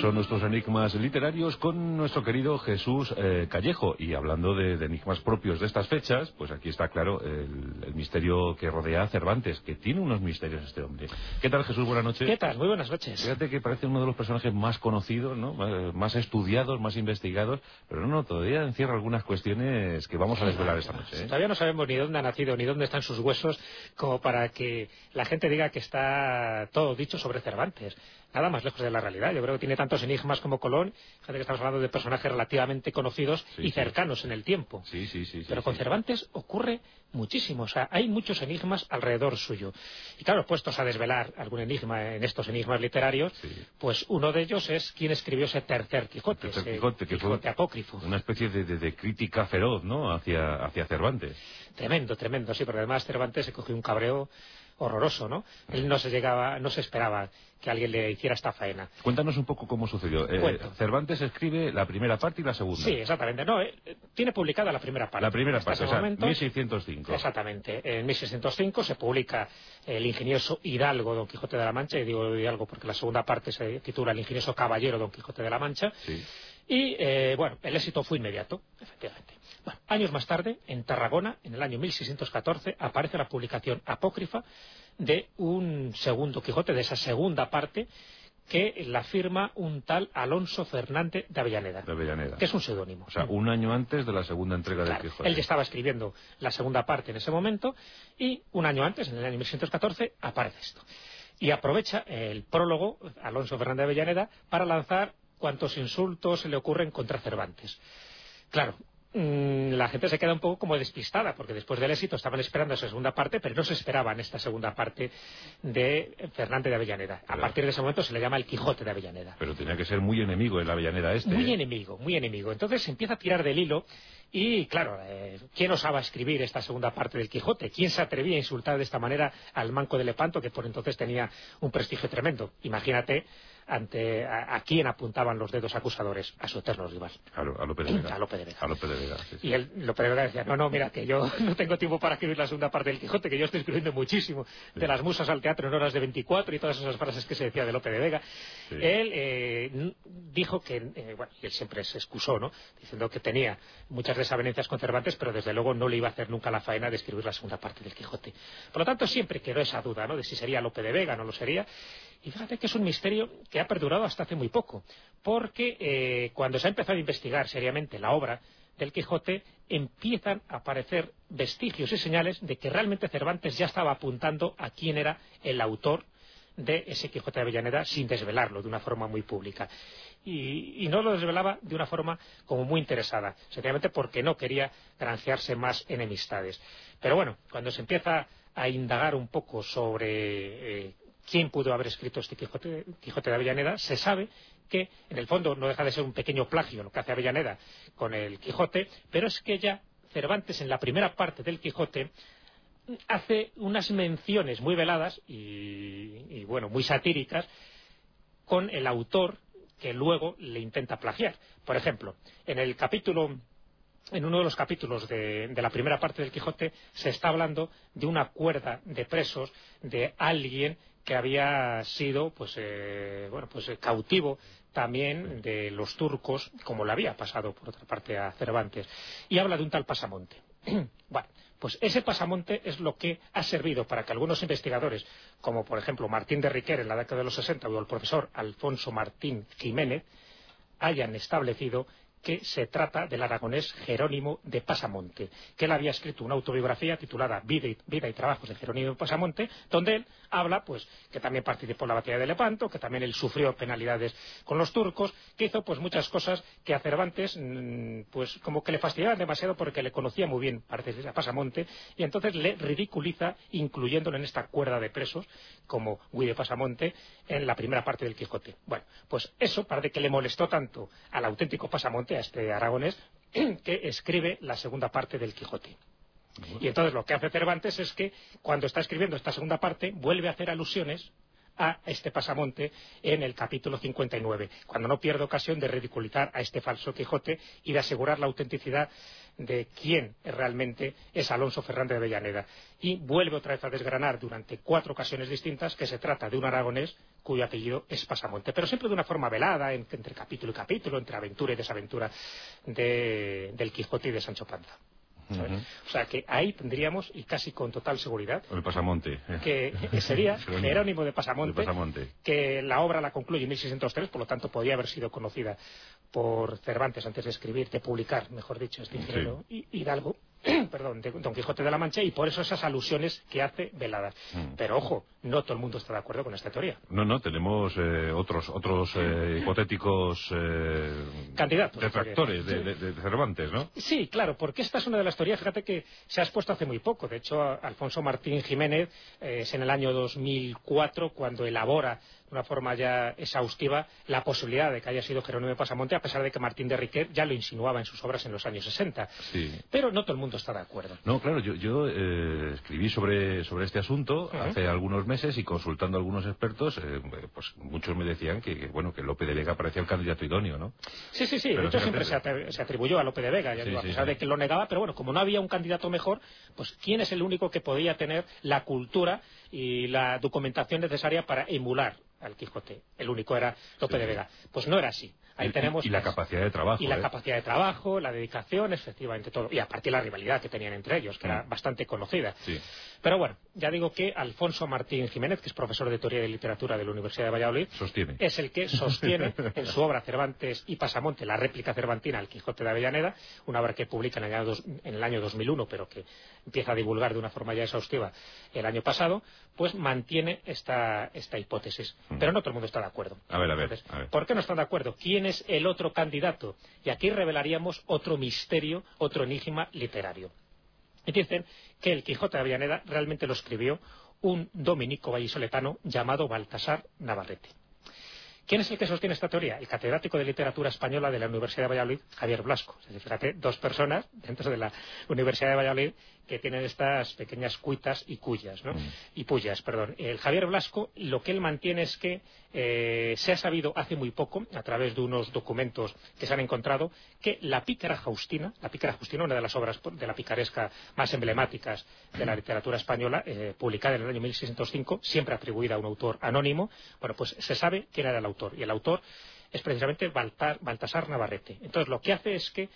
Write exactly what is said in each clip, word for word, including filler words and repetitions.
son nuestros enigmas literarios con nuestro querido Jesús eh, Callejo. Y hablando de, de enigmas propios de estas fechas, pues aquí está claro el, el misterio que rodea a Cervantes, que tiene unos misterios este hombre. ¿Qué tal, Jesús? Buenas noches. ¿Qué tal? Muy buenas noches. Fíjate que parece uno de los personajes más conocidos, ¿no? Más estudiados, más investigados, pero no, no, todavía encierra algunas cuestiones que vamos a desvelar esta noche, ¿eh? Todavía no sabemos ni dónde ha nacido, ni dónde están sus huesos, como para que la gente diga que está todo dicho sobre Cervantes. Nada más lejos de la realidad. Yo creo que tiene tantos enigmas como Colón. Fíjate que estamos hablando de personajes relativamente conocidos sí, y sí. cercanos en el tiempo. Sí, sí, sí. Pero sí, con sí. Cervantes ocurre muchísimo. O sea, hay muchos enigmas alrededor suyo. Y claro, puestos a desvelar algún enigma en estos enigmas literarios, sí. pues uno de ellos es quién escribió ese tercer Quijote, tercer ese Quijote, que Quijote fue apócrifo. Una especie de, de, de crítica feroz, ¿no?, hacia, hacia Cervantes. Tremendo, tremendo, sí, porque además Cervantes se cogió un cabreo horroroso, ¿no? Él no se llegaba, no se esperaba que alguien le hiciera esta faena. Cuéntanos un poco cómo sucedió. Eh, Cervantes escribe la primera parte y la segunda. Sí, exactamente. No, eh, tiene publicada la primera parte. La primera parte, o sea, momento, mil seiscientos cinco. Exactamente. En mil seiscientos cinco se publica El ingenioso Hidalgo Don Quijote de la Mancha, y digo Hidalgo porque la segunda parte se titula El ingenioso caballero Don Quijote de la Mancha. Sí. Y, eh, bueno, el éxito fue inmediato, efectivamente. Bueno, años más tarde, en Tarragona, en el año mil seiscientos catorce, aparece la publicación apócrifa de un segundo Quijote, de esa segunda parte, que la firma un tal Alonso Fernández de Avellaneda, de Avellaneda. que es un seudónimo. O sea, un año antes de la segunda entrega claro, del Quijote. Él ya estaba escribiendo la segunda parte en ese momento, y un año antes, en el año mil seiscientos catorce, aparece esto. Y aprovecha el prólogo, Alonso Fernández de Avellaneda, para lanzar cuantos insultos se le ocurren contra Cervantes. Claro, la gente se queda un poco como despistada, porque después del éxito estaban esperando esa segunda parte, pero no se esperaban esta segunda parte de Fernández de Avellaneda. A pero, partir de ese momento se le llama el Quijote de Avellaneda. Pero tenía que ser muy enemigo el Avellaneda este. Muy ¿eh? enemigo, muy enemigo. Entonces se empieza a tirar del hilo y, claro, eh, ¿quién osaba escribir esta segunda parte del Quijote? ¿Quién se atrevía a insultar de esta manera al Manco de Lepanto, que por entonces tenía un prestigio tremendo? Imagínate ante a, a quién apuntaban los dedos acusadores, a su eterno rival. Claro, a Lope de Vega. A Lope de Vega. A Lope de Vega, sí, sí. Y él, Lope de Vega decía, no, no, mira, que yo no tengo tiempo para escribir la segunda parte del Quijote, que yo estoy escribiendo muchísimo, sí. de las musas al teatro en horas de veinticuatro y todas esas frases que se decía de Lope de Vega. Sí. Él eh, dijo que, eh, bueno, y él siempre se excusó, ¿no?, diciendo que tenía muchas desavenencias con Cervantes, pero desde luego no le iba a hacer nunca la faena de escribir la segunda parte del Quijote. Por lo tanto, siempre quedó esa duda, ¿no?, de si sería Lope de Vega o no lo sería. Y fíjate que es un misterio que ha perdurado hasta hace muy poco, porque eh, cuando se ha empezado a investigar seriamente la obra del Quijote, empiezan a aparecer vestigios y señales de que realmente Cervantes ya estaba apuntando a quién era el autor de ese Quijote de Avellaneda, sin desvelarlo de una forma muy pública. Y, y no lo desvelaba de una forma como muy interesada, sencillamente porque no quería granjearse más enemistades. Pero bueno, cuando se empieza a indagar un poco sobre eh, quién pudo haber escrito este Quijote, Quijote de Avellaneda, se sabe que en el fondo no deja de ser un pequeño plagio lo que hace Avellaneda con el Quijote, pero es que ya Cervantes en la primera parte del Quijote hace unas menciones muy veladas y, y bueno, muy satíricas con el autor que luego le intenta plagiar. Por ejemplo, en el capítulo en uno de los capítulos de, de la primera parte del Quijote se está hablando de una cuerda de presos de alguien que había sido pues eh, bueno pues eh, cautivo también de los turcos, como le había pasado por otra parte a Cervantes, y habla de un tal Pasamonte. Bueno, pues ese Pasamonte es lo que ha servido para que algunos investigadores, como por ejemplo Martín de Riquer en la década de los sesenta o el profesor Alfonso Martín Jiménez, hayan establecido que se trata del aragonés Jerónimo de Pasamonte, que él había escrito una autobiografía titulada Vida y, Vida y Trabajos de Jerónimo de Pasamonte, donde él habla pues que también participó en la batalla de Lepanto, que también él sufrió penalidades con los turcos, que hizo pues muchas cosas que a Cervantes mmm, pues como que le fastidiaban demasiado porque le conocía muy bien, parece, a Pasamonte, y entonces le ridiculiza incluyéndolo en esta cuerda de presos como Guy de Pasamonte en la primera parte del Quijote. Bueno, pues eso parece que le molestó tanto al auténtico Pasamonte, a este aragonés, que escribe la segunda parte del Quijote. Y entonces lo que hace Cervantes es que cuando está escribiendo esta segunda parte vuelve a hacer alusiones a este pasamonte en el capítulo cincuenta y nueve, cuando no pierde ocasión de ridiculizar a este falso Quijote y de asegurar la autenticidad de quién realmente es Alonso Fernández de Avellaneda. Y vuelve otra vez a desgranar durante cuatro ocasiones distintas que se trata de un aragonés cuyo apellido es Pasamonte, pero siempre de una forma velada, entre capítulo y capítulo, entre aventura y desaventura de, del Quijote y de Sancho Panza. Uh-huh. O sea que ahí tendríamos, y casi con total seguridad, el Pasamonte, que sería Jerónimo de Pasamonte, Pasamonte, que la obra la concluye en mil seiscientos tres, por lo tanto podía haber sido conocida por Cervantes antes de escribir, de publicar, mejor dicho, este ingeniero sí. Hidalgo, perdón, de Don Quijote de la Mancha, y por eso esas alusiones que hace veladas. Mm. Pero ojo, no todo el mundo está de acuerdo con esta teoría. No, no, tenemos eh, otros otros eh, hipotéticos eh, candidatos, detractores de, de, de Cervantes, ¿no? Sí, claro, porque esta es una de las teorías, fíjate que se ha expuesto hace muy poco. De hecho, Alfonso Martín Jiménez eh, es en el año dos mil cuatro cuando elabora de una forma ya exhaustiva la posibilidad de que haya sido Jerónimo de Pasamonte, a pesar de que Martín de Riquet ya lo insinuaba en sus obras en los años sesenta. Sí. Pero no todo el mundo está de acuerdo. No, claro, yo, yo eh, escribí sobre, sobre este asunto uh-huh. hace algunos meses y consultando a algunos expertos, eh, pues muchos me decían que, que, bueno, que Lope de Vega parecía el candidato idóneo, ¿no? Sí, sí, sí. Pero de hecho siempre se, atri- se atribuyó a Lope de Vega, ya sí, digo, a pesar sí, de que lo negaba, pero bueno, como no había un candidato mejor, pues ¿quién es el único que podía tener la cultura y la documentación necesaria para emular al Quijote? El único era Lope sí. de Vega. Pues no era así. Ahí y, tenemos y la pues, capacidad de trabajo. Y la ¿eh? capacidad de trabajo, la dedicación, efectivamente todo. Y aparte la rivalidad que tenían entre ellos, que mm. era bastante conocida. Sí. Pero bueno, ya digo que Alfonso Martín Jiménez, que es profesor de Teoría de Literatura de la Universidad de Valladolid, sostiene. es el que sostiene en su obra Cervantes y Pasamonte, la réplica cervantina al Quijote de Avellaneda, una obra que publica en el año, dos, en el año dos mil uno, pero que empieza a divulgar de una forma ya exhaustiva el año pasado, pues mantiene esta, esta hipótesis. Mm. Pero no todo el mundo está de acuerdo. A ver, a ver, Entonces, a ver. ¿por qué no están de acuerdo? ¿Quién es el otro candidato? Y aquí revelaríamos otro misterio, otro enigma literario. Y dicen que el Quijote de Avellaneda realmente lo escribió un dominico vallisoletano llamado Baltasar Navarrete. ¿Quién es el que sostiene esta teoría? El catedrático de Literatura Española de la Universidad de Valladolid, Javier Blasco. Es decir, fíjate, dos personas dentro de la Universidad de Valladolid que tienen estas pequeñas cuitas y cuyas, ¿no? Mm. Y puyas, perdón. El Javier Blasco, lo que él mantiene es que eh, se ha sabido hace muy poco, a través de unos documentos que se han encontrado, que la Pícara Faustina, la Pícara Faustina, una de las obras de la picaresca más emblemáticas de la literatura española, eh, publicada en el año mil seiscientos cinco, siempre atribuida a un autor anónimo, bueno, pues se sabe quién era el autor, y el autor es precisamente Baltar, Baltasar Navarrete. Entonces, lo que hace es que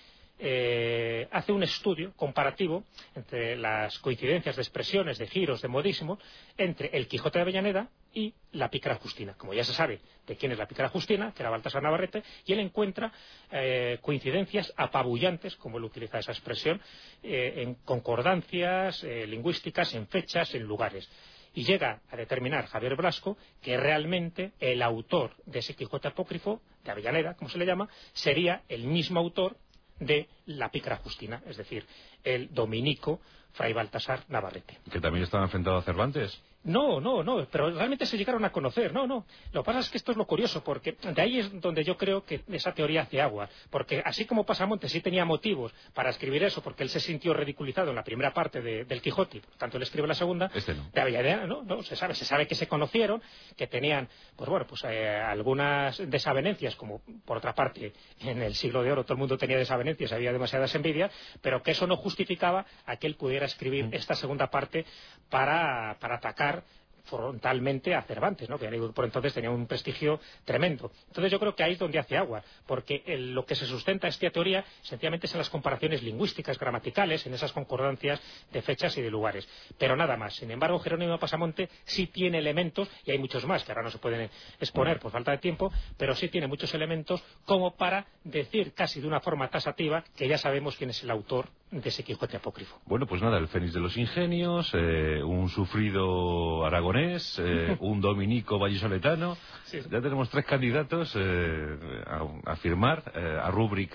Eh, hace un estudio comparativo entre las coincidencias de expresiones, de giros, de modismo entre el Quijote de Avellaneda y la Pícara Justina. Como ya se sabe de quién es la Pícara Justina, que era Baltasar Navarrete, y él encuentra eh, coincidencias apabullantes, como él utiliza esa expresión, eh, en concordancias eh, lingüísticas, en fechas, en lugares. Y llega a determinar Javier Blasco que realmente el autor de ese Quijote apócrifo, de Avellaneda, como se le llama, sería el mismo autor de la Pícara Justina, es decir, el dominico Fray Baltasar Navarrete. ¿Que también estaba enfrentado a Cervantes? No, no, no, pero realmente se llegaron a conocer, no, no. Lo que pasa es que esto es lo curioso, porque de ahí es donde yo creo que esa teoría hace agua, porque así como Pasamonte sí tenía motivos para escribir eso, porque él se sintió ridiculizado en la primera parte de, del Quijote, por tanto él escribe la segunda, este no. de Avellaneda, no, no, se sabe, se sabe que se conocieron, que tenían, pues bueno, pues eh, algunas desavenencias, como por otra parte en el siglo de oro todo el mundo tenía desavenencias, había demasiadas envidias, pero que eso no justificaba a que él pudiera escribir mm. esta segunda parte para, para atacar frontalmente a Cervantes, ¿no? Que por entonces tenía un prestigio tremendo. Entonces yo creo que ahí es donde hace agua, porque el, lo que se sustenta esta teoría sencillamente es en las comparaciones lingüísticas, gramaticales, en esas concordancias de fechas y de lugares, pero nada más. Sin embargo, Jerónimo de Pasamonte sí tiene elementos, y hay muchos más que ahora no se pueden exponer por falta de tiempo, pero sí tiene muchos elementos como para decir casi de una forma tasativa que ya sabemos quién es el autor de ese Quijote apócrifo. Bueno, pues nada, el Fénix de los Ingenios, eh, un sufrido aragonés, eh, un dominico vallisoletano. Sí. Ya tenemos tres candidatos eh, a, a firmar, eh, a rubricar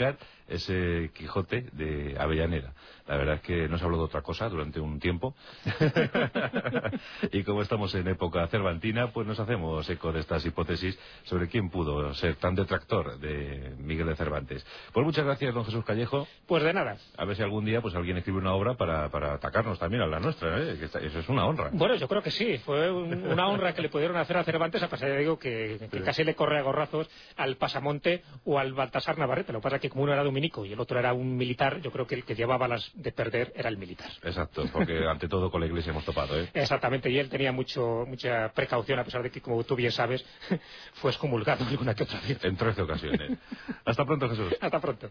ese Quijote de Avellaneda. La verdad es que no se habló de otra cosa durante un tiempo. Y como estamos en época cervantina, pues nos hacemos eco de estas hipótesis sobre quién pudo ser tan detractor de Miguel de Cervantes. Pues muchas gracias, don Jesús Callejo. Pues de nada. A ver si algún día pues alguien escribe una obra para, para atacarnos también a la nuestra, ¿eh? Que eso es una honra. Bueno, yo creo que sí. Fue un, una honra que le pudieron hacer a Cervantes, a pesar de digo que, que sí. Casi le corre a gorrazos al Pasamonte o al Baltasar Navarrete. Lo que pasa es que como uno era dominico y el otro era un militar, yo creo que el que llevaba las de perder era el militar. Exacto, porque ante todo con la Iglesia hemos topado, ¿eh? Exactamente, y él tenía mucho mucha precaución, a pesar de que, como tú bien sabes, fue excomulgado alguna que otra vez. En trece ocasiones. Hasta pronto, Jesús. Hasta pronto.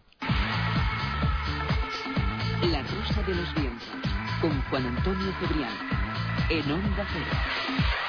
La Rosa de los Vientos, con Juan Antonio Cebrián, en Onda Cero.